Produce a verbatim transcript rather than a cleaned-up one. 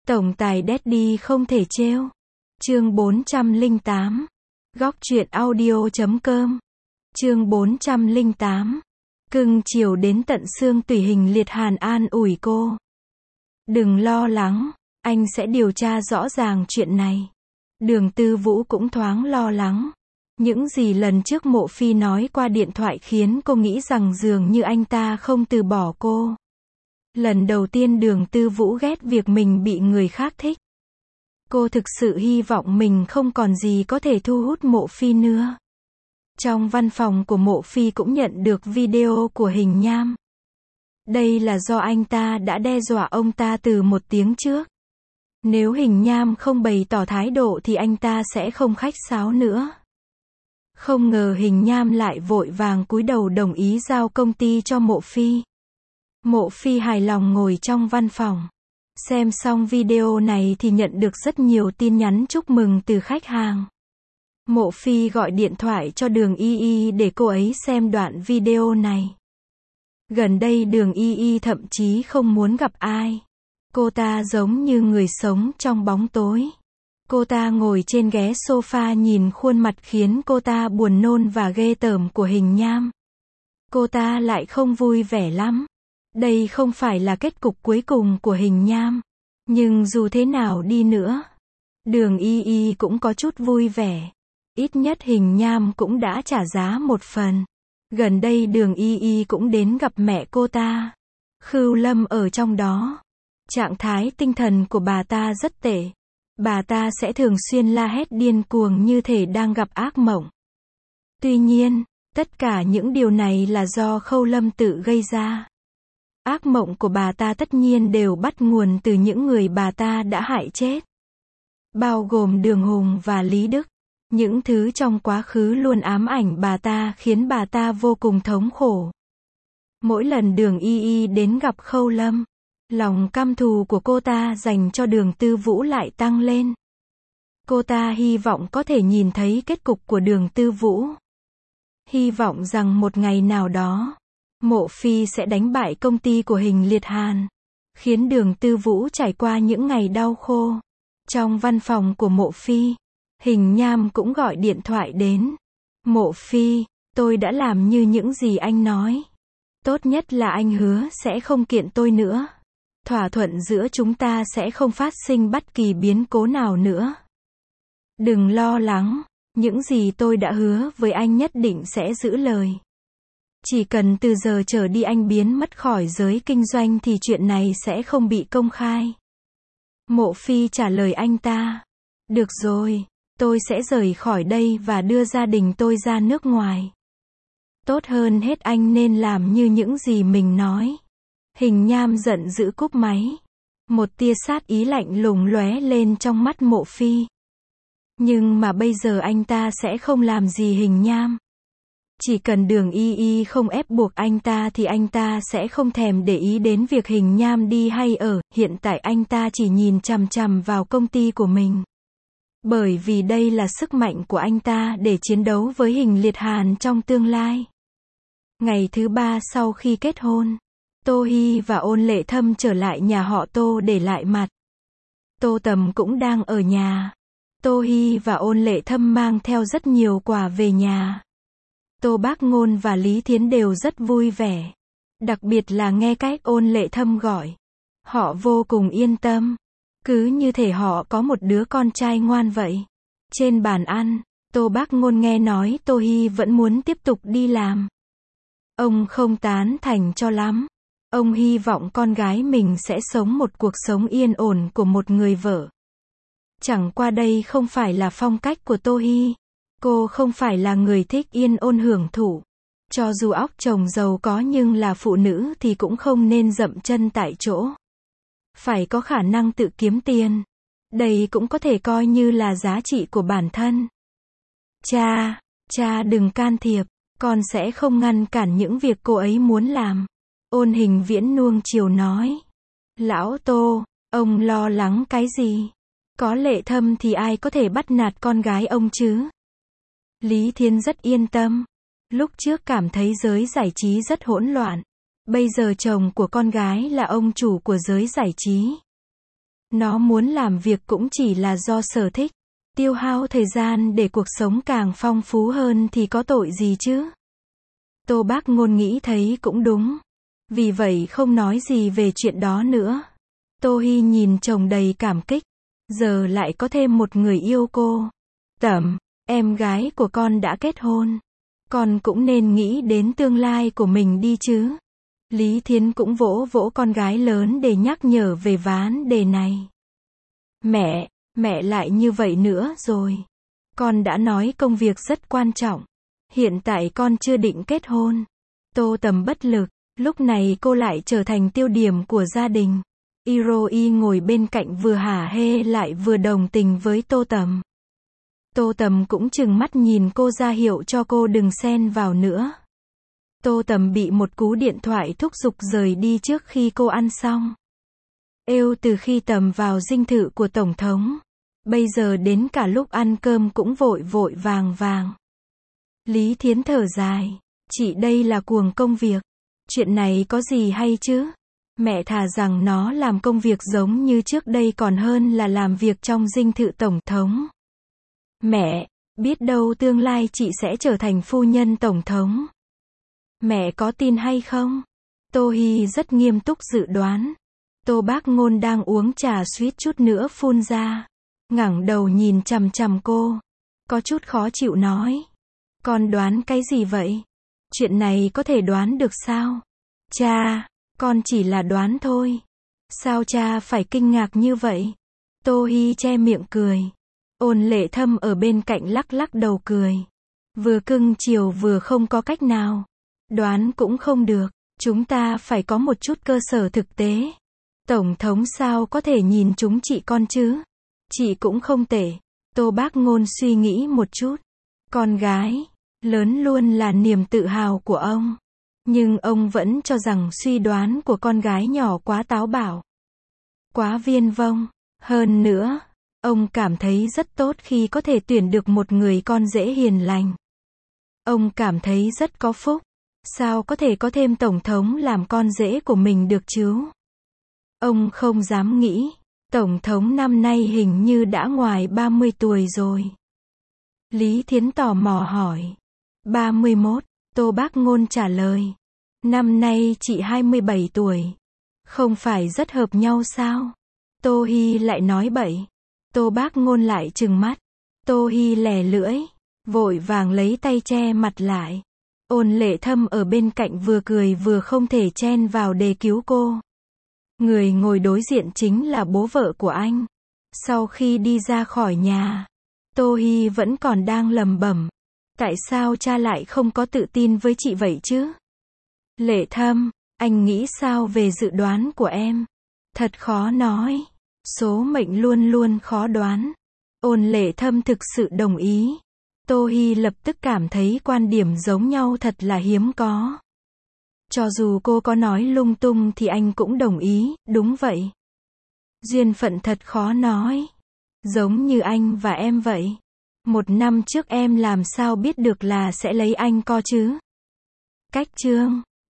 Tổng tài Daddy không thể trêu. Chương bốn trăm lẻ tám. Góc truyện audio chấm com. Chương bốn trăm lẻ tám. Cưng chiều đến tận xương tủy. Hình Liệt Hàn an ủi cô. Đừng lo lắng, anh sẽ điều tra rõ ràng chuyện này. Đường Tư Vũ cũng thoáng lo lắng. Những gì lần trước Mộ Phi nói qua điện thoại khiến cô nghĩ rằng dường như anh ta không từ bỏ cô. Lần đầu tiên Đường Tư Vũ ghét việc mình bị người khác thích. Cô thực sự hy vọng mình không còn gì có thể thu hút Mộ Phi nữa. Trong văn phòng của Mộ Phi cũng nhận được video của Hình Nham. Đây là do anh ta đã đe dọa ông ta từ một tiếng trước. Nếu Hình Nham không bày tỏ thái độ thì anh ta sẽ không khách sáo nữa. Không ngờ Hình Nham lại vội vàng cúi đầu đồng ý giao công ty cho Mộ Phi. Mộ Phi hài lòng ngồi trong văn phòng. Xem xong video này thì nhận được rất nhiều tin nhắn chúc mừng từ khách hàng. Mộ Phi gọi điện thoại cho Đường Y Y để cô ấy xem đoạn video này. Gần đây Đường Y Y thậm chí không muốn gặp ai. Cô ta giống như người sống trong bóng tối. Cô ta ngồi trên ghế sofa nhìn khuôn mặt khiến cô ta buồn nôn và ghê tởm của Hình Nham. Cô ta lại không vui vẻ lắm. Đây không phải là kết cục cuối cùng của Hình Nham. Nhưng dù thế nào đi nữa, Đường Y Y cũng có chút vui vẻ. Ít nhất Hình Nham cũng đã trả giá một phần. Gần đây Đường Y Y cũng đến gặp mẹ cô ta. Khưu Lâm ở trong đó. Trạng thái tinh thần của bà ta rất tệ. Bà ta sẽ thường xuyên la hét điên cuồng như thể đang gặp ác mộng. Tuy nhiên, tất cả những điều này là do Khâu Lâm tự gây ra. Ác mộng của bà ta tất nhiên đều bắt nguồn từ những người bà ta đã hại chết. Bao gồm Đường Hùng và Lý Đức. Những thứ trong quá khứ luôn ám ảnh bà ta khiến bà ta vô cùng thống khổ. Mỗi lần Đường Y Y đến gặp Khâu Lâm, lòng căm thù của cô ta dành cho Đường Tư Vũ lại tăng lên. Cô ta hy vọng có thể nhìn thấy kết cục của Đường Tư Vũ. Hy vọng rằng một ngày nào đó, Mộ Phi sẽ đánh bại công ty của Hình Liệt Hàn, khiến Đường Tư Vũ trải qua những ngày đau khổ. Trong văn phòng của Mộ Phi, Hình Nham cũng gọi điện thoại đến. Mộ Phi, tôi đã làm như những gì anh nói. Tốt nhất là anh hứa sẽ không kiện tôi nữa. Thỏa thuận giữa chúng ta sẽ không phát sinh bất kỳ biến cố nào nữa. Đừng lo lắng, những gì tôi đã hứa với anh nhất định sẽ giữ lời. Chỉ cần từ giờ trở đi anh biến mất khỏi giới kinh doanh thì chuyện này sẽ không bị công khai. Mộ Phi trả lời anh ta. Được rồi, tôi sẽ rời khỏi đây và đưa gia đình tôi ra nước ngoài. Tốt hơn hết anh nên làm như những gì mình nói. Hình Nham giận dữ cúp máy. Một tia sát ý lạnh lùng lóe lên trong mắt Mộ Phi. Nhưng mà bây giờ anh ta sẽ không làm gì Hình Nham. Chỉ cần Đường Y Y không ép buộc anh ta thì anh ta sẽ không thèm để ý đến việc Hình Nham đi hay ở. Hiện tại anh ta chỉ nhìn chằm chằm vào công ty của mình. Bởi vì đây là sức mạnh của anh ta để chiến đấu với Hình Liệt Hàn trong tương lai. Ngày thứ ba sau khi kết hôn, Tô Hy và Ôn Lệ Thâm trở lại nhà họ Tô để lại mặt. Tô Tầm cũng đang ở nhà. Tô Hy và Ôn Lệ Thâm mang theo rất nhiều quà về nhà. Tô Bác Ngôn và Lý Thiến đều rất vui vẻ. Đặc biệt là nghe cách Ôn Lệ Thâm gọi. Họ vô cùng yên tâm. Cứ như thể họ có một đứa con trai ngoan vậy. Trên bàn ăn, Tô Bác Ngôn nghe nói Tô Hy vẫn muốn tiếp tục đi làm. Ông không tán thành cho lắm. Ông hy vọng con gái mình sẽ sống một cuộc sống yên ổn của một người vợ. Chẳng qua đây không phải là phong cách của Tô Hy. Cô không phải là người thích yên ổn hưởng thụ. Cho dù óc chồng giàu có nhưng là phụ nữ thì cũng không nên dậm chân tại chỗ. Phải có khả năng tự kiếm tiền. Đây cũng có thể coi như là giá trị của bản thân. Cha, cha đừng can thiệp, con sẽ không ngăn cản những việc cô ấy muốn làm. Ôn Hình Viễn nuông chiều nói. Lão Tô, ông lo lắng cái gì? Có Lệ Thâm thì ai có thể bắt nạt con gái ông chứ? Lý Thiên rất yên tâm. Lúc trước cảm thấy giới giải trí rất hỗn loạn. Bây giờ chồng của con gái là ông chủ của giới giải trí. Nó muốn làm việc cũng chỉ là do sở thích. Tiêu hao thời gian để cuộc sống càng phong phú hơn thì có tội gì chứ? Tô Bác Ngôn nghĩ thấy cũng đúng. Vì vậy không nói gì về chuyện đó nữa. Tô Hi nhìn chồng đầy cảm kích. Giờ lại có thêm một người yêu cô. Tẩm, em gái của con đã kết hôn. Con cũng nên nghĩ đến tương lai của mình đi chứ. Lý Thiến cũng vỗ vỗ con gái lớn để nhắc nhở về vấn đề này. Mẹ, mẹ lại như vậy nữa rồi. Con đã nói công việc rất quan trọng. Hiện tại con chưa định kết hôn. Tô Tầm bất lực. Lúc này cô lại trở thành tiêu điểm của gia đình. Iroi ngồi bên cạnh vừa hả hê lại vừa đồng tình với Tô Tầm. Tô Tầm cũng trừng mắt nhìn cô ra hiệu cho cô đừng xen vào nữa. Tô Tầm bị một cú điện thoại thúc giục rời đi trước khi cô ăn xong. Êu từ khi Tầm vào dinh thự của Tổng thống. Bây giờ đến cả lúc ăn cơm cũng vội vội vàng vàng. Lý Thiến thở dài. Chị đây là cuồng công việc. Chuyện này có gì hay chứ? Mẹ thà rằng nó làm công việc giống như trước đây còn hơn là làm việc trong dinh thự Tổng thống. Mẹ, biết đâu tương lai chị sẽ trở thành phu nhân Tổng thống. Mẹ có tin hay không? Tô Hi rất nghiêm túc dự đoán. Tô Bác Ngôn đang uống trà suýt chút nữa phun ra. Ngẩng đầu nhìn chằm chằm cô. Có chút khó chịu nói. Con đoán cái gì vậy? Chuyện này có thể đoán được sao? Cha, con chỉ là đoán thôi. Sao cha phải kinh ngạc như vậy? Tô Hi che miệng cười. Ôn Lệ Thâm ở bên cạnh lắc lắc đầu cười. Vừa cưng chiều vừa không có cách nào. Đoán cũng không được. Chúng ta phải có một chút cơ sở thực tế. Tổng thống sao có thể nhìn chúng chị con chứ? Chị cũng không tệ. Tô Bác Ngôn suy nghĩ một chút. Con gái lớn luôn là niềm tự hào của ông. Nhưng ông vẫn cho rằng suy đoán của con gái nhỏ quá táo bạo. Quá viển vông. Hơn nữa, ông cảm thấy rất tốt khi có thể tuyển được một người con dễ hiền lành. Ông cảm thấy rất có phúc. Sao có thể có thêm Tổng thống làm con rể của mình được chứ? Ông không dám nghĩ. Tổng thống năm nay hình như đã ngoài ba mươi tuổi rồi. Lý Thiến tò mò hỏi. ba mươi mốt, Tô Bác Ngôn trả lời. Năm nay chị hai mươi bảy tuổi. Không phải rất hợp nhau sao? Tô Hi lại nói bậy. Tô Bác Ngôn lại trừng mắt. Tô Hi lè lưỡi. Vội vàng lấy tay che mặt lại. Ôn Lệ Thâm ở bên cạnh vừa cười vừa không thể chen vào để cứu cô. Người ngồi đối diện chính là bố vợ của anh. Sau khi đi ra khỏi nhà, Tô Hi vẫn còn đang lẩm bẩm. Tại sao cha lại không có tự tin với chị vậy chứ? Lệ Thâm, anh nghĩ sao về dự đoán của em? Thật khó nói. Số mệnh luôn luôn khó đoán. Ôn Lệ Thâm thực sự đồng ý. Tô Hi lập tức cảm thấy quan điểm giống nhau thật là hiếm có. Cho dù cô có nói lung tung thì anh cũng đồng ý, đúng vậy. Duyên phận thật khó nói. Giống như anh và em vậy. Một năm trước em làm sao biết được là sẽ lấy anh co chứ? Cách chương